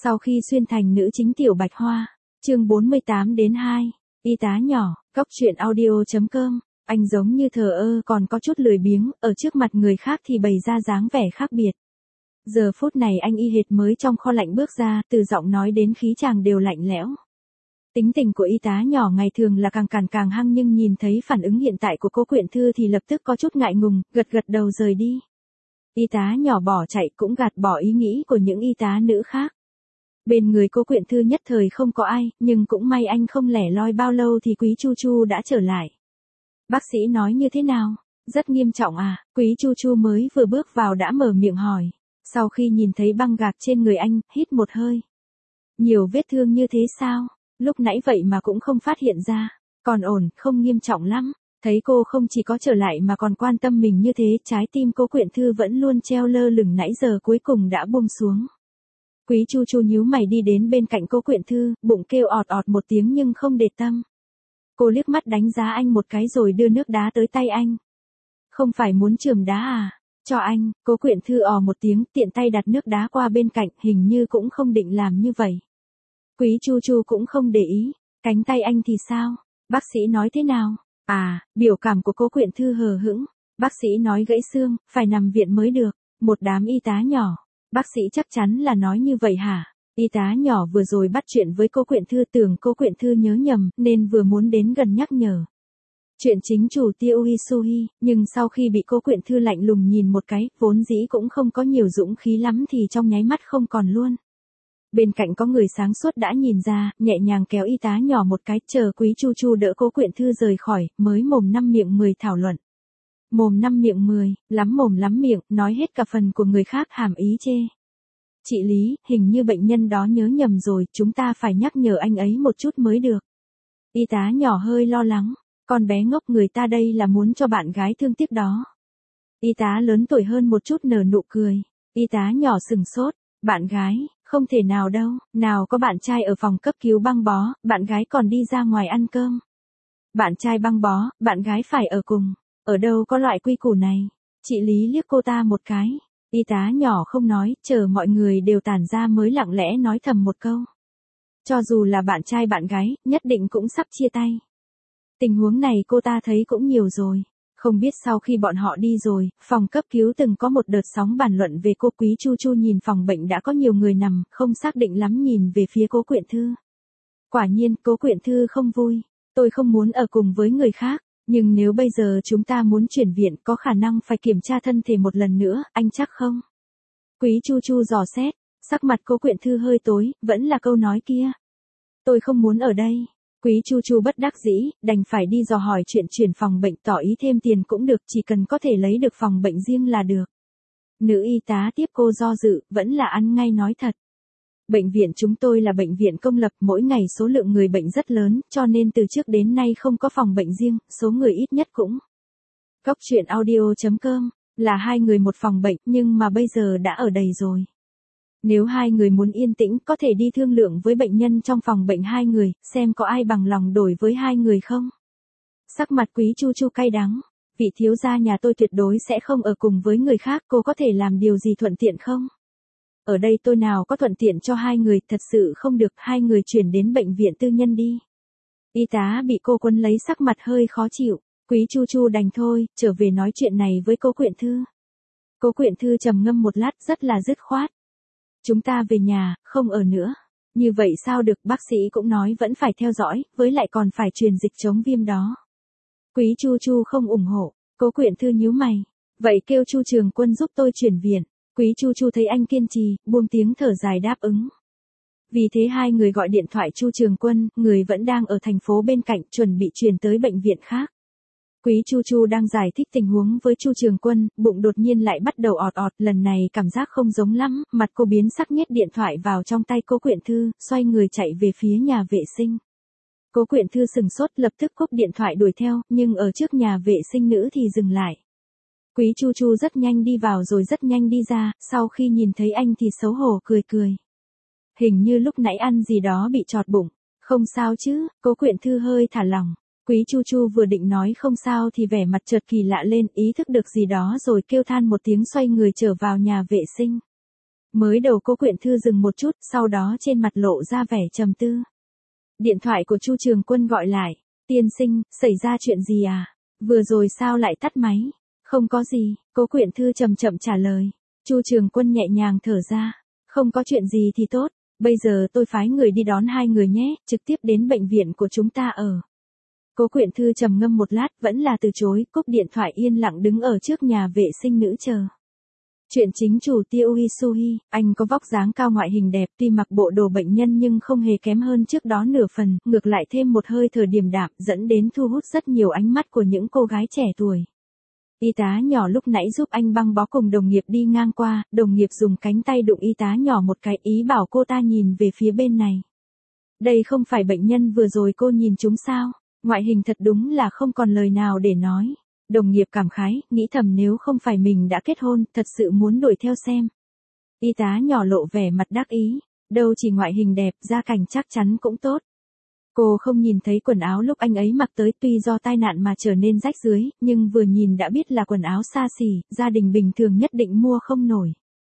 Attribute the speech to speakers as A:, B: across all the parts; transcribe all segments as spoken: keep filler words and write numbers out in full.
A: Sau khi xuyên thành nữ chính Tiểu Bạch Hoa, chương bốn mươi tám đến hai, y tá nhỏ, góc truyện audio chấm com, anh giống như thờ ơ còn có chút lười biếng, ở trước mặt người khác thì bày ra dáng vẻ khác biệt. Giờ phút này anh y hệt mới trong kho lạnh bước ra, từ giọng nói đến khí chàng đều lạnh lẽo. Tính tình của y tá nhỏ ngày thường là càng càn càng hăng, nhưng nhìn thấy phản ứng hiện tại của Cố Quyện Thư thì lập tức có chút ngại ngùng, gật gật đầu rời đi. Y tá nhỏ bỏ chạy cũng gạt bỏ ý nghĩ của những y tá nữ khác. Bên người Cố Quyện Thư nhất thời không có ai, nhưng cũng may anh không lẻ loi bao lâu thì Quý Chu Chu đã trở lại. Bác sĩ nói như thế nào? Rất nghiêm trọng à? Quý Chu Chu mới vừa bước vào đã mở miệng hỏi. Sau khi nhìn thấy băng gạc trên người anh, hít một hơi. Nhiều vết thương như thế sao? Lúc nãy vậy mà cũng không phát hiện ra. Còn ổn, không nghiêm trọng lắm. Thấy cô không chỉ có trở lại mà còn quan tâm mình như thế, trái tim Cố Quyện Thư vẫn luôn treo lơ lửng nãy giờ cuối cùng đã buông xuống. Quý Chu Chu nhíu mày đi đến bên cạnh Cố Quyện Thư, bụng kêu ọt ọt một tiếng nhưng không để tâm. Cô liếc mắt đánh giá anh một cái rồi đưa nước đá tới tay anh. Không phải muốn chườm đá à? Cho anh. Cố Quyện Thư ò một tiếng, tiện tay đặt nước đá qua bên cạnh, hình như cũng không định làm như vậy. Quý Chu Chu cũng không để ý. Cánh tay anh thì sao? Bác sĩ nói thế nào? À, biểu cảm của Cố Quyện Thư hờ hững. Bác sĩ nói gãy xương, phải nằm viện mới được. Một đám y tá nhỏ. Bác sĩ chắc chắn là nói như vậy hả? Y tá nhỏ vừa rồi bắt chuyện với Cố Quyện Thư, tưởng Cố Quyện Thư nhớ nhầm, nên vừa muốn đến gần nhắc nhở. Chuyện chính chủ Tiêu Isuhi, nhưng sau khi bị Cố Quyện Thư lạnh lùng nhìn một cái, vốn dĩ cũng không có nhiều dũng khí lắm thì trong nháy mắt không còn luôn. Bên cạnh có người sáng suốt đã nhìn ra, nhẹ nhàng kéo y tá nhỏ một cái, chờ Quý Chu Chu đỡ Cố Quyện Thư rời khỏi, mới mồm năm miệng mười thảo luận. Mồm năm miệng mười, lắm mồm lắm miệng, nói hết cả phần của người khác, hàm ý chê. Chị Lý, hình như bệnh nhân đó nhớ nhầm rồi, chúng ta phải nhắc nhở anh ấy một chút mới được. Y tá nhỏ hơi lo lắng, con bé ngốc, người ta đây là muốn cho bạn gái thương tiếc đó. Y tá lớn tuổi hơn một chút nở nụ cười. Y tá nhỏ sừng sốt, bạn gái, không thể nào đâu, nào có bạn trai ở phòng cấp cứu băng bó, bạn gái còn đi ra ngoài ăn cơm. Bạn trai băng bó, bạn gái phải ở cùng, ở đâu có loại quy củ này. Chị Lý liếc cô ta một cái. Y tá nhỏ không nói, chờ mọi người đều tản ra mới lặng lẽ nói thầm một câu. Cho dù là bạn trai bạn gái, nhất định cũng sắp chia tay. Tình huống này cô ta thấy cũng nhiều rồi. Không biết sau khi bọn họ đi rồi, phòng cấp cứu từng có một đợt sóng bàn luận về cô. Quý Chu Chu nhìn phòng bệnh đã có nhiều người nằm, không xác định lắm nhìn về phía Cố Quyện Thư. Quả nhiên, Cố Quyện Thư không vui. Tôi không muốn ở cùng với người khác. Nhưng nếu bây giờ chúng ta muốn chuyển viện, có khả năng phải kiểm tra thân thể một lần nữa, anh chắc không? Quý Chu Chu dò xét, sắc mặt Cố Quyện Thư hơi tối, vẫn là câu nói kia. Tôi không muốn ở đây. Quý Chu Chu bất đắc dĩ, đành phải đi dò hỏi chuyện chuyển phòng bệnh, tỏ ý thêm tiền cũng được, chỉ cần có thể lấy được phòng bệnh riêng là được. Nữ y tá tiếp cô do dự, vẫn là ăn ngay nói thật. Bệnh viện chúng tôi là bệnh viện công lập, mỗi ngày số lượng người bệnh rất lớn, cho nên từ trước đến nay không có phòng bệnh riêng, số người ít nhất cũng. Góc truyện audio chấm com, là hai người một phòng bệnh, nhưng mà bây giờ đã ở đầy rồi. Nếu hai người muốn yên tĩnh, có thể đi thương lượng với bệnh nhân trong phòng bệnh hai người, xem có ai bằng lòng đổi với hai người không. Sắc mặt Quý Chu Chu cay đắng. Vị thiếu gia nhà tôi tuyệt đối sẽ không ở cùng với người khác, cô có thể làm điều gì thuận tiện không? Ở đây tôi nào có thuận tiện cho hai người, thật sự không được, hai người chuyển đến bệnh viện tư nhân đi. Y tá bị cô quấn lấy, sắc mặt hơi khó chịu. Quý Chu Chu đành thôi, trở về nói chuyện này với Cố Quyện Thư. Cố Quyện Thư trầm ngâm một lát, rất là dứt khoát. Chúng ta về nhà, không ở nữa. Như vậy sao được, bác sĩ cũng nói vẫn phải theo dõi, với lại còn phải truyền dịch chống viêm đó. Quý Chu Chu không ủng hộ. Cố Quyện Thư nhíu mày. Vậy kêu Chu Trường Quân giúp tôi chuyển viện. Quý Chu Chu thấy anh kiên trì, buông tiếng thở dài đáp ứng. Vì thế hai người gọi điện thoại Chu Trường Quân, người vẫn đang ở thành phố bên cạnh, chuẩn bị chuyển tới bệnh viện khác. Quý Chu Chu đang giải thích tình huống với Chu Trường Quân, bụng đột nhiên lại bắt đầu ọt ọt, lần này cảm giác không giống lắm, mặt cô biến sắc, nhét điện thoại vào trong tay Cố Quyện Thư, xoay người chạy về phía nhà vệ sinh. Cố Quyện Thư sừng sốt, lập tức cúp điện thoại đuổi theo, nhưng ở trước nhà vệ sinh nữ thì dừng lại. Quý Chu Chu rất nhanh đi vào rồi rất nhanh đi ra, sau khi nhìn thấy anh thì xấu hổ cười cười. Hình như lúc nãy ăn gì đó bị chọt bụng. Không sao chứ, Cố Quyện Thư hơi thả lỏng. Quý Chu Chu vừa định nói không sao thì vẻ mặt chợt kỳ lạ lên, ý thức được gì đó rồi kêu than một tiếng, xoay người trở vào nhà vệ sinh. Mới đầu Cố Quyện Thư dừng một chút, sau đó trên mặt lộ ra vẻ trầm tư. Điện thoại của Chu Trường Quân gọi lại. Tiên sinh, xảy ra chuyện gì à? Vừa rồi sao lại tắt máy? Không có gì, Cố Quyện Thư chậm chậm trả lời. Chu Trường Quân nhẹ nhàng thở ra. Không có chuyện gì thì tốt, bây giờ tôi phái người đi đón hai người nhé, trực tiếp đến bệnh viện của chúng ta ở. Cố Quyện Thư trầm ngâm một lát vẫn là từ chối, cúp điện thoại yên lặng đứng ở trước nhà vệ sinh nữ chờ. Chuyện chính chủ Tiêu Isuhi, anh có vóc dáng cao ngoại hình đẹp, tuy mặc bộ đồ bệnh nhân nhưng không hề kém hơn trước đó nửa phần, ngược lại thêm một hơi thở điềm đạm, dẫn đến thu hút rất nhiều ánh mắt của những cô gái trẻ tuổi. Y tá nhỏ lúc nãy giúp anh băng bó cùng đồng nghiệp đi ngang qua, đồng nghiệp dùng cánh tay đụng y tá nhỏ một cái, ý bảo cô ta nhìn về phía bên này. Đây không phải bệnh nhân vừa rồi cô nhìn chúng sao? Ngoại hình thật đúng là không còn lời nào để nói. Đồng nghiệp cảm khái, nghĩ thầm nếu không phải mình đã kết hôn, thật sự muốn đuổi theo xem. Y tá nhỏ lộ vẻ mặt đắc ý, đâu chỉ ngoại hình đẹp, gia cảnh chắc chắn cũng tốt. Cô không nhìn thấy quần áo lúc anh ấy mặc tới, tuy do tai nạn mà trở nên rách rưới, nhưng vừa nhìn đã biết là quần áo xa xỉ, gia đình bình thường nhất định mua không nổi.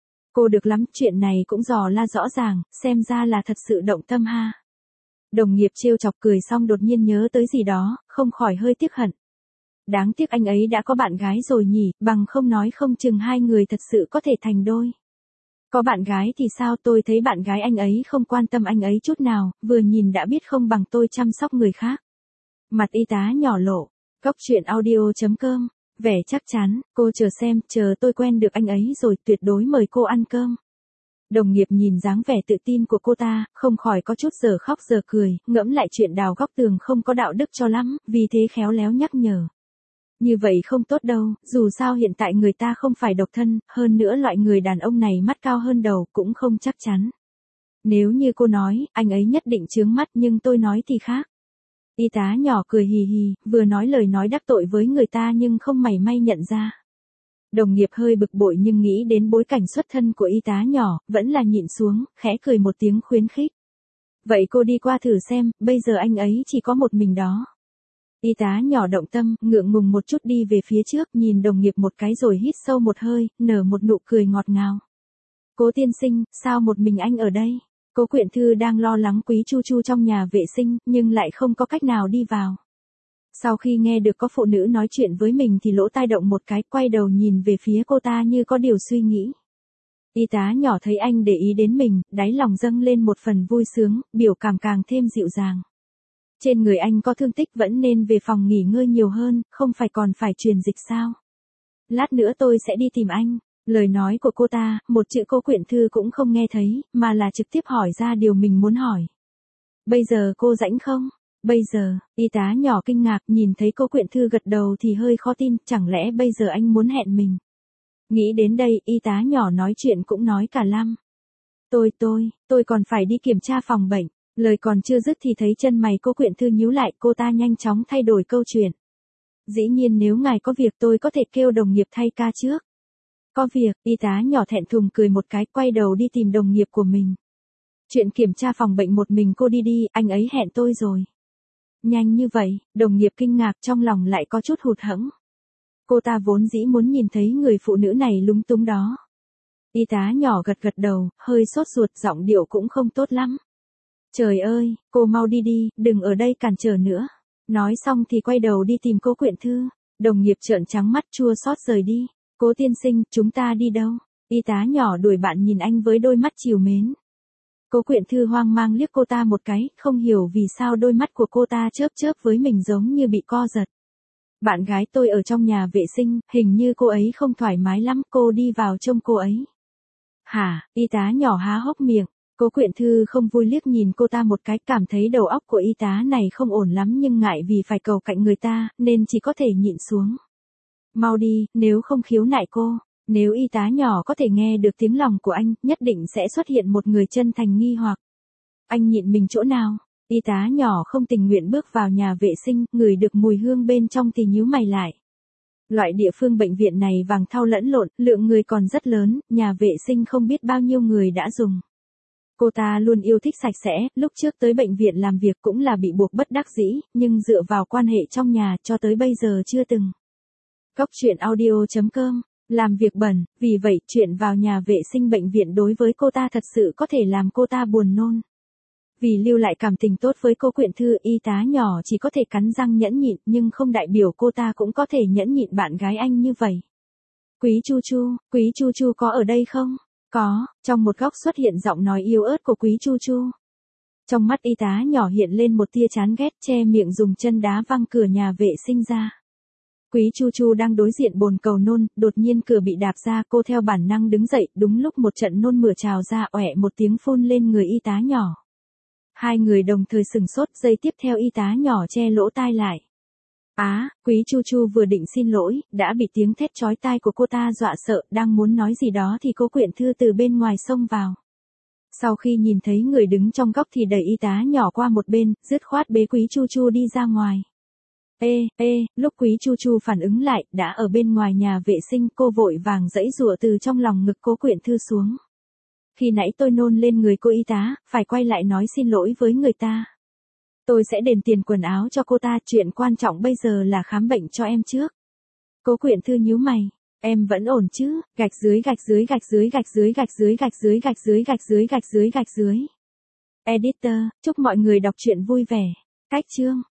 A: Cô được lắm, chuyện này cũng dò la rõ ràng, xem ra là thật sự động tâm ha. Đồng nghiệp trêu chọc cười xong đột nhiên nhớ tới gì đó, không khỏi hơi tiếc hận. Đáng tiếc anh ấy đã có bạn gái rồi nhỉ, bằng không nói không chừng hai người thật sự có thể thành đôi. Có bạn gái thì sao, tôi thấy bạn gái anh ấy không quan tâm anh ấy chút nào, vừa nhìn đã biết không bằng tôi chăm sóc người khác. Mặt y tá nhỏ lộ, Cóc truyện audio chấm com, vẻ chắc chắn, cô chờ xem, chờ tôi quen được anh ấy rồi tuyệt đối mời cô ăn cơm. Đồng nghiệp nhìn dáng vẻ tự tin của cô ta, không khỏi có chút giờ khóc giờ cười, ngẫm lại chuyện đào góc tường không có đạo đức cho lắm, vì thế khéo léo nhắc nhở. Như vậy không tốt đâu, dù sao hiện tại người ta không phải độc thân, hơn nữa loại người đàn ông này mắt cao hơn đầu cũng không chắc chắn. Nếu như cô nói, anh ấy nhất định chướng mắt nhưng tôi nói thì khác. Y tá nhỏ cười hì hì, vừa nói lời nói đắc tội với người ta nhưng không mảy may nhận ra. Đồng nghiệp hơi bực bội nhưng nghĩ đến bối cảnh xuất thân của y tá nhỏ, vẫn là nhịn xuống, khẽ cười một tiếng khuyến khích. Vậy cô đi qua thử xem, bây giờ anh ấy chỉ có một mình đó. Y tá nhỏ động tâm, ngượng ngùng một chút đi về phía trước, nhìn đồng nghiệp một cái rồi hít sâu một hơi, nở một nụ cười ngọt ngào. Cố tiên sinh, sao một mình anh ở đây? Cố Quyện Thư đang lo lắng Quý Chu Chu trong nhà vệ sinh, nhưng lại không có cách nào đi vào. Sau khi nghe được có phụ nữ nói chuyện với mình thì lỗ tai động một cái, quay đầu nhìn về phía cô ta như có điều suy nghĩ. Y tá nhỏ thấy anh để ý đến mình, đáy lòng dâng lên một phần vui sướng, biểu cảm càng thêm dịu dàng. Trên người anh có thương tích vẫn nên về phòng nghỉ ngơi nhiều hơn, không phải còn phải truyền dịch sao? Lát nữa tôi sẽ đi tìm anh. Lời nói của cô ta, một chữ Cố Quyện Thư cũng không nghe thấy, mà là trực tiếp hỏi ra điều mình muốn hỏi. Bây giờ cô rảnh không? Bây giờ, y tá nhỏ kinh ngạc nhìn thấy Cố Quyện Thư gật đầu thì hơi khó tin, chẳng lẽ bây giờ anh muốn hẹn mình? Nghĩ đến đây, y tá nhỏ nói chuyện cũng nói cả lăm. Tôi tôi, tôi còn phải đi kiểm tra phòng bệnh. Lời còn chưa dứt thì thấy chân mày Cố Quyện Thư nhíu lại, cô ta nhanh chóng thay đổi câu chuyện. Dĩ nhiên nếu ngài có việc tôi có thể kêu đồng nghiệp thay ca trước. Có việc, y tá nhỏ thẹn thùng cười một cái, quay đầu đi tìm đồng nghiệp của mình. Chuyện kiểm tra phòng bệnh một mình cô đi đi, anh ấy hẹn tôi rồi. Nhanh như vậy, đồng nghiệp kinh ngạc trong lòng lại có chút hụt hẫng. Cô ta vốn dĩ muốn nhìn thấy người phụ nữ này lúng túng đó. Y tá nhỏ gật gật đầu, hơi sốt ruột, giọng điệu cũng không tốt lắm. Trời ơi, cô mau đi đi, đừng ở đây cản trở nữa. Nói xong thì quay đầu đi tìm Cố Quyện Thư. Đồng nghiệp trợn trắng mắt chua xót rời đi. Cố tiên sinh, chúng ta đi đâu? Y tá nhỏ đuổi bạn nhìn anh với đôi mắt trìu mến. Cố Quyện Thư hoang mang liếc cô ta một cái, không hiểu vì sao đôi mắt của cô ta chớp chớp với mình giống như bị co giật. Bạn gái tôi ở trong nhà vệ sinh, hình như cô ấy không thoải mái lắm, cô đi vào trông cô ấy. Hả? Y tá nhỏ há hốc miệng. Cố Quyện Thư không vui liếc nhìn cô ta một cái, cảm thấy đầu óc của y tá này không ổn lắm nhưng ngại vì phải cầu cạnh người ta, nên chỉ có thể nhịn xuống. Mau đi, nếu không khiếu nại cô. Nếu y tá nhỏ có thể nghe được tiếng lòng của anh, nhất định sẽ xuất hiện một người chân thành nghi hoặc. Anh nhịn mình chỗ nào? Y tá nhỏ không tình nguyện bước vào nhà vệ sinh, ngửi được mùi hương bên trong thì nhíu mày lại. Loại địa phương bệnh viện này vàng thau lẫn lộn, lượng người còn rất lớn, nhà vệ sinh không biết bao nhiêu người đã dùng. Cô ta luôn yêu thích sạch sẽ, lúc trước tới bệnh viện làm việc cũng là bị buộc bất đắc dĩ, nhưng dựa vào quan hệ trong nhà cho tới bây giờ chưa từng. Cóc truyện audio chấm com Làm việc bẩn, vì vậy chuyện vào nhà vệ sinh bệnh viện đối với cô ta thật sự có thể làm cô ta buồn nôn. Vì lưu lại cảm tình tốt với cô Quyện Thư, y tá nhỏ chỉ có thể cắn răng nhẫn nhịn, nhưng không đại biểu cô ta cũng có thể nhẫn nhịn bạn gái anh như vậy. Quý Chu Chu, Quý Chu Chu có ở đây không? Có, trong một góc xuất hiện giọng nói yếu ớt của Quý Chu Chu. Trong mắt y tá nhỏ hiện lên một tia chán ghét, che miệng dùng chân đá văng cửa nhà vệ sinh ra. Quý Chu Chu đang đối diện bồn cầu nôn, đột nhiên cửa bị đạp ra, cô theo bản năng đứng dậy, đúng lúc một trận nôn mửa trào ra, oẹ một tiếng phun lên người y tá nhỏ. Hai người đồng thời sừng sốt, giây tiếp theo y tá nhỏ che lỗ tai lại. Á, à, Quý Chu Chu vừa định xin lỗi, đã bị tiếng thét chói tai của cô ta dọa sợ, đang muốn nói gì đó thì cô Quyện Thư từ bên ngoài xông vào. Sau khi nhìn thấy người đứng trong góc thì đẩy y tá nhỏ qua một bên, dứt khoát bế Quý Chu Chu đi ra ngoài. Ê, ê, lúc Quý Chu Chu phản ứng lại, đã ở bên ngoài nhà vệ sinh, cô vội vàng giãy giụa từ trong lòng ngực cô Quyện Thư xuống. Khi nãy tôi nôn lên người cô y tá, phải quay lại nói xin lỗi với người ta. Tôi sẽ đền tiền quần áo cho cô ta, chuyện quan trọng bây giờ là khám bệnh cho em trước. Cô Quyện Thư nhíu mày, em vẫn ổn chứ, gạch dưới gạch dưới gạch dưới gạch dưới gạch dưới gạch dưới gạch dưới gạch dưới gạch dưới gạch dưới. Editor, chúc mọi người đọc truyện vui vẻ. Cách chương